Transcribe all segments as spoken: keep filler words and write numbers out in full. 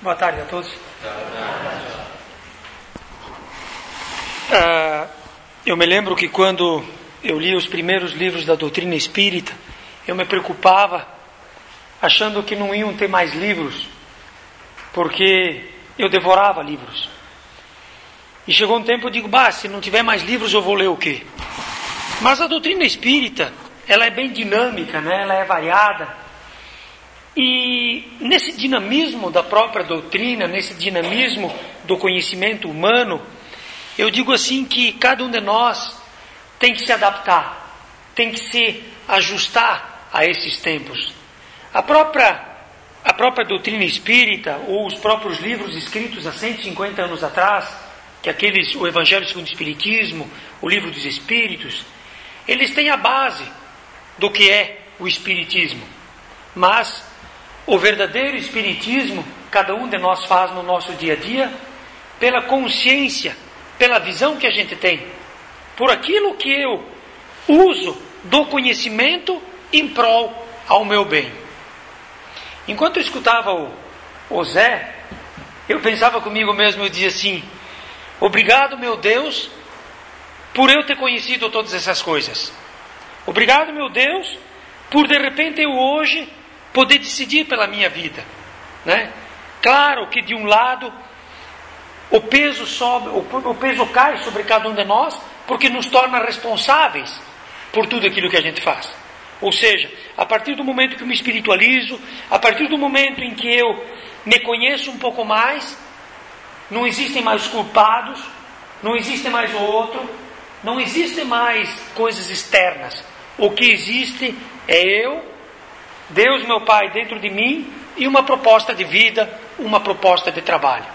Boa tarde a todos. Uh, eu me lembro que quando eu li os primeiros livros da doutrina espírita, eu me preocupava, achando que não iam ter mais livros, porque eu devorava livros. E chegou um tempo eu digo, bah, se não tiver mais livros eu vou ler o quê? Mas a doutrina espírita, ela é bem dinâmica, né? Ela é variada. E nesse dinamismo da própria doutrina, nesse dinamismo do conhecimento humano, eu digo assim que cada um de nós tem que se adaptar, tem que se ajustar a esses tempos. A própria, a própria doutrina espírita, ou os próprios livros escritos há cento e cinquenta anos atrás, que aqueles, o Evangelho segundo o Espiritismo, o Livro dos Espíritos, eles têm a base do que é o Espiritismo. Mas o verdadeiro Espiritismo, cada um de nós faz no nosso dia a dia, pela consciência, pela visão que a gente tem, por aquilo que eu uso do conhecimento em prol ao meu bem. Enquanto eu escutava o, o Zé, eu pensava comigo mesmo, eu dizia assim, obrigado meu Deus, por eu ter conhecido todas essas coisas. Obrigado meu Deus, por de repente eu hoje poder decidir pela minha vida, né? Claro que de um lado o peso sobe, o peso cai sobre cada um de nós, porque nos torna responsáveis por tudo aquilo que a gente faz. Ou seja, a partir do momento que eu me espiritualizo, a partir do momento em que eu me conheço um pouco mais, não existem mais culpados, não existe mais o outro, não existem mais coisas externas. O que existe é eu, Deus, meu Pai, dentro de mim, e uma proposta de vida, uma proposta de trabalho.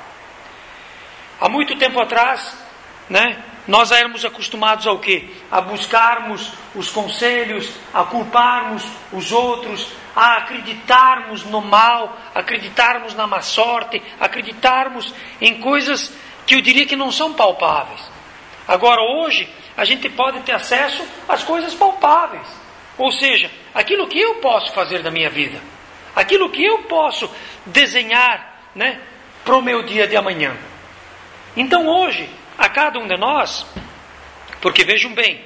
Há muito tempo atrás, né, nós éramos acostumados ao quê? A buscarmos os conselhos, a culparmos os outros, a acreditarmos no mal, acreditarmos na má sorte, acreditarmos em coisas que eu diria que não são palpáveis. Agora, hoje, a gente pode ter acesso às coisas palpáveis. Ou seja, aquilo que eu posso fazer da minha vida, aquilo que eu posso desenhar, né, para o meu dia de amanhã. Então hoje, a cada um de nós, porque vejam bem,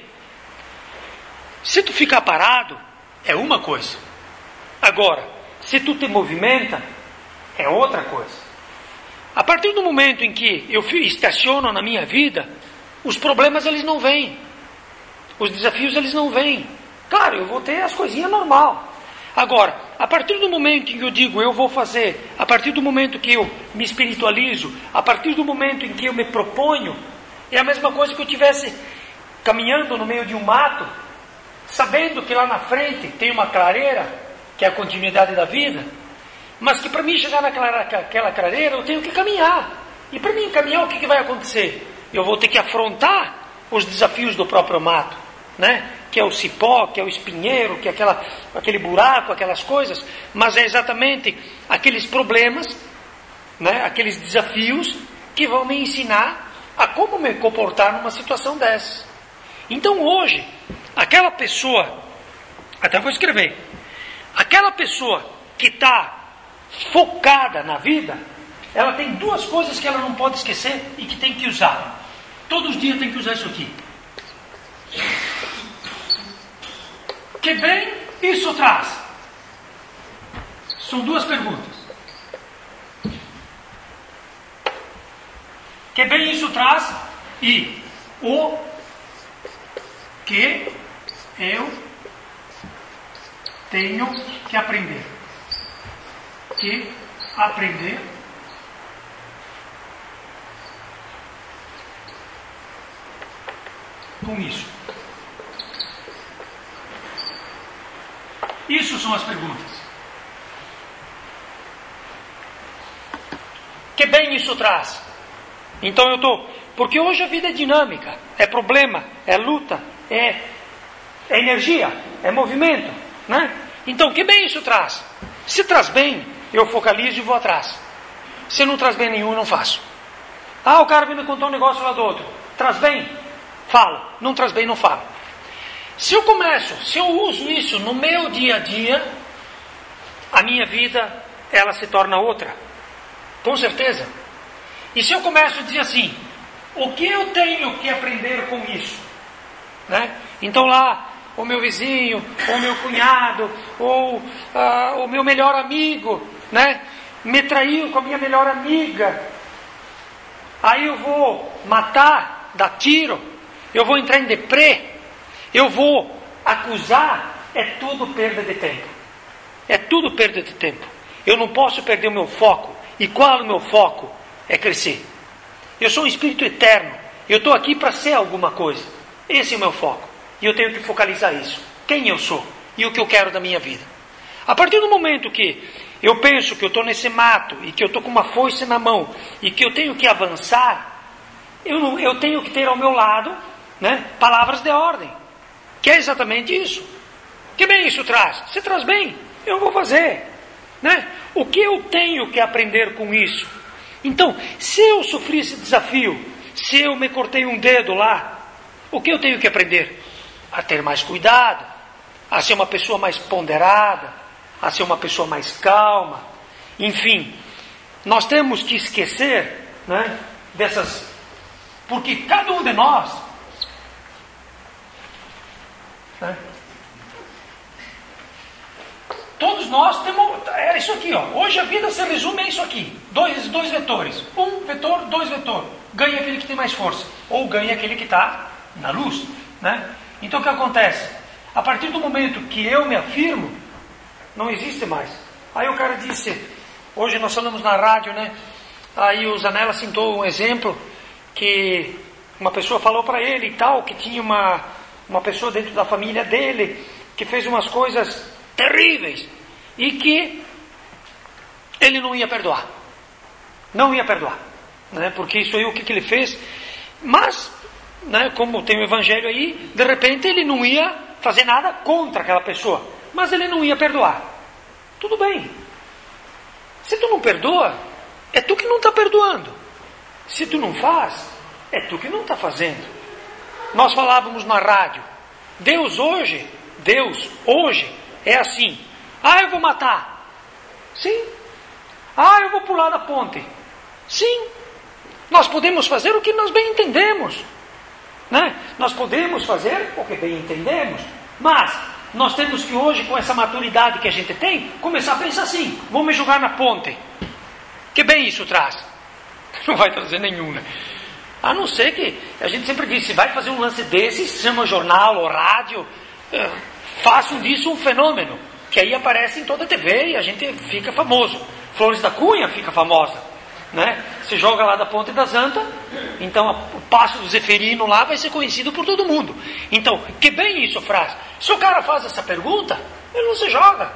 se tu ficar parado, é uma coisa. Agora, se tu te movimenta, é outra coisa. A partir do momento em que eu estaciono na minha vida, os problemas eles não vêm, os desafios eles não vêm. Claro, eu vou ter as coisinhas normal. Agora, a partir do momento em que eu digo eu vou fazer, a partir do momento que eu me espiritualizo, a partir do momento em que eu me proponho, é a mesma coisa que eu estivesse caminhando no meio de um mato, sabendo que lá na frente tem uma clareira, que é a continuidade da vida, mas que para mim chegar naquela clareira eu tenho que caminhar. E para mim caminhar, o que, que vai acontecer? Eu vou ter que afrontar os desafios do próprio mato, né? Que é o cipó, que é o espinheiro, que é aquela, aquele buraco, aquelas coisas, mas é exatamente aqueles problemas, né, aqueles desafios que vão me ensinar a como me comportar numa situação dessas. Então hoje, aquela pessoa, até vou escrever, aquela pessoa que está focada na vida, ela tem duas coisas que ela não pode esquecer e que tem que usar. Todos os dias tem que usar isso aqui. Que bem isso traz? São duas perguntas. Que bem isso traz e o que eu tenho que aprender. Que aprender com isso. Isso são as perguntas. Que bem isso traz? Então eu estou... Porque hoje a vida é dinâmica, é problema, é luta, é, é energia, é movimento, né? Então que bem isso traz? Se traz bem, eu focalizo e vou atrás. Se não traz bem nenhum, eu não faço. Ah, o cara me contou um negócio lá do outro. Traz bem? Falo. Não traz bem, não falo. Se eu começo, se eu uso isso no meu dia a dia, a minha vida, ela se torna outra. Com certeza. E se eu começo a dizer assim, o que eu tenho que aprender com isso? Né? Então lá, o meu vizinho, ou o meu cunhado, ou uh, o meu melhor amigo, né? Me traiu com a minha melhor amiga. Aí eu vou matar, dar tiro, eu vou entrar em deprê, eu vou acusar, é tudo perda de tempo. É tudo perda de tempo. Eu não posso perder o meu foco. E qual é o meu foco? É crescer. Eu sou um espírito eterno. Eu estou aqui para ser alguma coisa. Esse é o meu foco. E eu tenho que focalizar isso. Quem eu sou e o que eu quero da minha vida. A partir do momento que eu penso que eu estou nesse mato e que eu estou com uma foice na mão e que eu tenho que avançar, eu, não, eu tenho que ter ao meu lado, né, palavras de ordem. Que é exatamente isso. Que bem isso traz? Você traz bem? Eu vou fazer. Né? O que eu tenho que aprender com isso? Então, se eu sofri esse desafio, se eu me cortei um dedo lá, o que eu tenho que aprender? A ter mais cuidado, a ser uma pessoa mais ponderada, a ser uma pessoa mais calma. Enfim, nós temos que esquecer, né, dessas... Porque cada um de nós... Né, todos nós temos... É isso aqui, ó. Hoje a vida se resume a isso aqui. Dois, dois vetores. Um vetor, dois vetores. Ganha aquele que tem mais força. Ou ganha aquele que está na luz. Né? Então o que acontece? A partir do momento que eu me afirmo, não existe mais. Aí o cara disse... Hoje nós falamos na rádio, né? Aí o Zanella citou um exemplo que uma pessoa falou para ele e tal, que tinha uma, uma pessoa dentro da família dele que fez umas coisas terríveis e que ele não ia perdoar. Não ia perdoar. Né? Porque isso aí, o que, que ele fez? Mas, né, como tem o evangelho aí, de repente ele não ia fazer nada contra aquela pessoa. Mas ele não ia perdoar. Tudo bem. Se tu não perdoa, é tu que não está perdoando. Se tu não faz, é tu que não está fazendo. Nós falávamos na rádio, Deus hoje, Deus hoje é assim. Ah, eu vou matar. Sim. Ah, eu vou pular da ponte. Sim. Nós podemos fazer o que nós bem entendemos. Né? Nós podemos fazer o que bem entendemos. Mas nós temos que hoje, com essa maturidade que a gente tem, começar a pensar assim: vou me jogar na ponte. Que bem isso traz? Não vai trazer nenhum, né? A não ser que, a gente sempre diz, se vai fazer um lance desse, chama jornal ou rádio, é, façam disso um fenômeno, que aí aparece em toda a T V e a gente fica famoso. Flores da Cunha fica famosa, né? Se joga lá da Ponte das Antas, então o Passo do Zeferino lá vai ser conhecido por todo mundo. Então, que bem isso, frase. Se o cara faz essa pergunta, ele não se joga.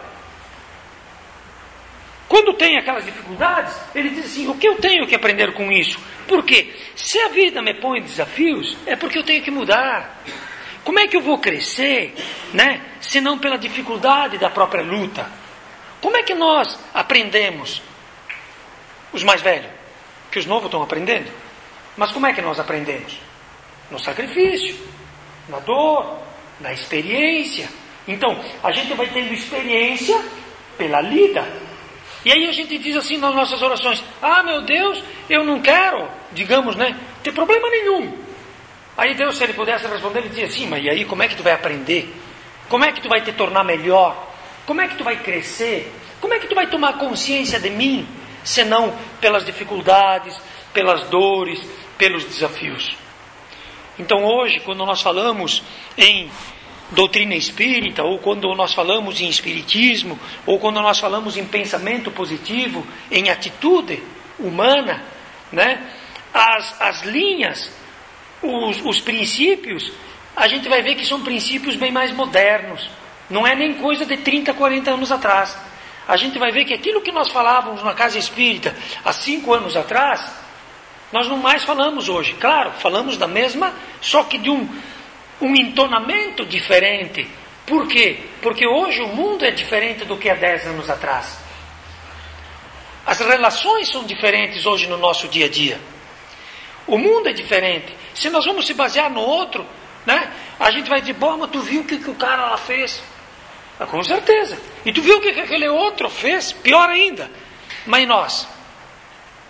Quando tem aquelas dificuldades, ele diz assim: o que eu tenho que aprender com isso? Por quê? Se a vida me põe desafios, é porque eu tenho que mudar. Como é que eu vou crescer, né? Se não pela dificuldade da própria luta? Como é que nós aprendemos? Os mais velhos, que os novos estão aprendendo. Mas como é que nós aprendemos? No sacrifício, na dor, na experiência. Então, a gente vai tendo experiência pela lida. E aí a gente diz assim nas nossas orações: ah, meu Deus, eu não quero, digamos, né, ter problema nenhum. Aí Deus, se Ele pudesse responder, Ele dizia assim: mas e aí como é que tu vai aprender? Como é que tu vai te tornar melhor? Como é que tu vai crescer? Como é que tu vai tomar consciência de mim? Senão pelas dificuldades, pelas dores, pelos desafios. Então hoje, quando nós falamos em doutrina espírita, ou quando nós falamos em espiritismo, ou quando nós falamos em pensamento positivo, em atitude humana, né? as, as linhas, os, os princípios, a gente vai ver que são princípios bem mais modernos. Não é nem coisa de trinta, quarenta anos atrás. A gente vai ver que aquilo que nós falávamos na casa espírita há cinco anos atrás, nós não mais falamos hoje. Claro, falamos da mesma, só que de um, um entonamento diferente. Por quê? Porque hoje o mundo é diferente do que há dez anos atrás. As relações são diferentes hoje no nosso dia a dia. O mundo é diferente. Se nós vamos se basear no outro, né, a gente vai dizer: bom, mas tu viu o que, que o cara lá fez? Ah, com certeza. E tu viu o que, que aquele outro fez? Pior ainda. Mas nós?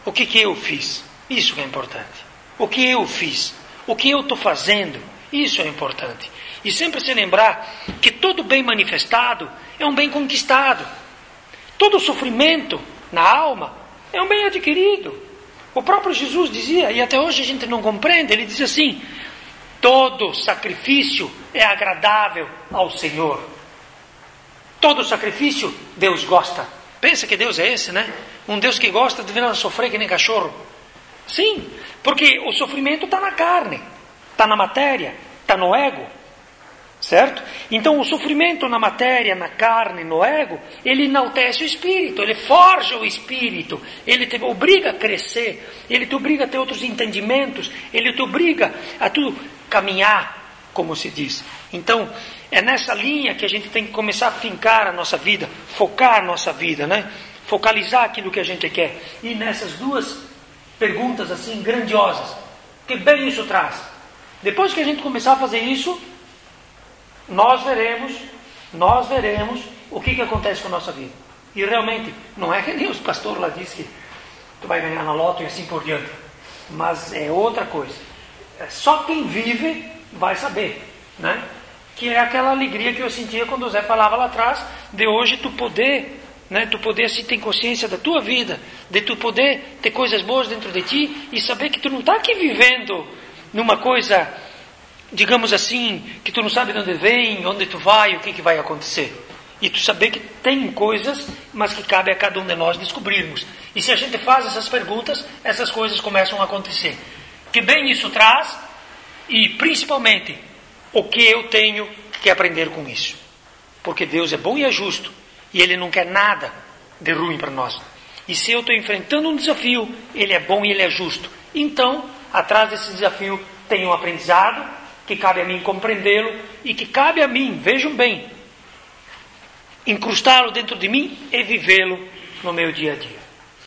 O que que eu fiz? Isso que é importante. O que eu fiz? O que eu estou fazendo? Isso é importante. E sempre se lembrar que todo bem manifestado é um bem conquistado. Todo sofrimento na alma é um bem adquirido. O próprio Jesus dizia, e até hoje a gente não compreende, ele diz assim: todo sacrifício é agradável ao Senhor. Todo sacrifício Deus gosta. Pensa que Deus é esse, né? Um Deus que gosta de ver sofrer que nem cachorro. Sim, porque o sofrimento está na carne, está na matéria, está no ego. Certo? Então o sofrimento na matéria, na carne, no ego, ele enaltece o espírito, ele forja o espírito, ele te obriga a crescer, ele te obriga a ter outros entendimentos, ele te obriga a tu caminhar, como se diz. Então é nessa linha que a gente tem que começar a fincar a nossa vida, focar a nossa vida, né? Focalizar aquilo que a gente quer. E nessas duas perguntas assim grandiosas, que bem isso traz. Depois que a gente começar a fazer isso, nós veremos, nós veremos o que, que acontece com a nossa vida. E realmente, não é que nem os pastores lá dizem que tu vai ganhar na loto e assim por diante. Mas é outra coisa. É só quem vive vai saber, né? Que é aquela alegria que eu sentia quando o Zé falava lá atrás, de hoje tu poder, né? Tu poder assim ter consciência da tua vida, de tu poder ter coisas boas dentro de ti e saber que tu não está aqui vivendo numa coisa, digamos assim, que tu não sabe de onde vem, onde tu vai, o que, que vai acontecer. E tu saber que tem coisas, mas que cabe a cada um de nós descobrirmos. E se a gente faz essas perguntas, essas coisas começam a acontecer. Que bem isso traz, e principalmente, o que eu tenho que aprender com isso. Porque Deus é bom e é justo, e Ele não quer nada de ruim para nós. E se eu estou enfrentando um desafio, Ele é bom e Ele é justo. Então, atrás desse desafio, tem um aprendizado, que cabe a mim compreendê-lo e que cabe a mim, vejam bem, incrustá-lo dentro de mim e vivê-lo no meu dia a dia.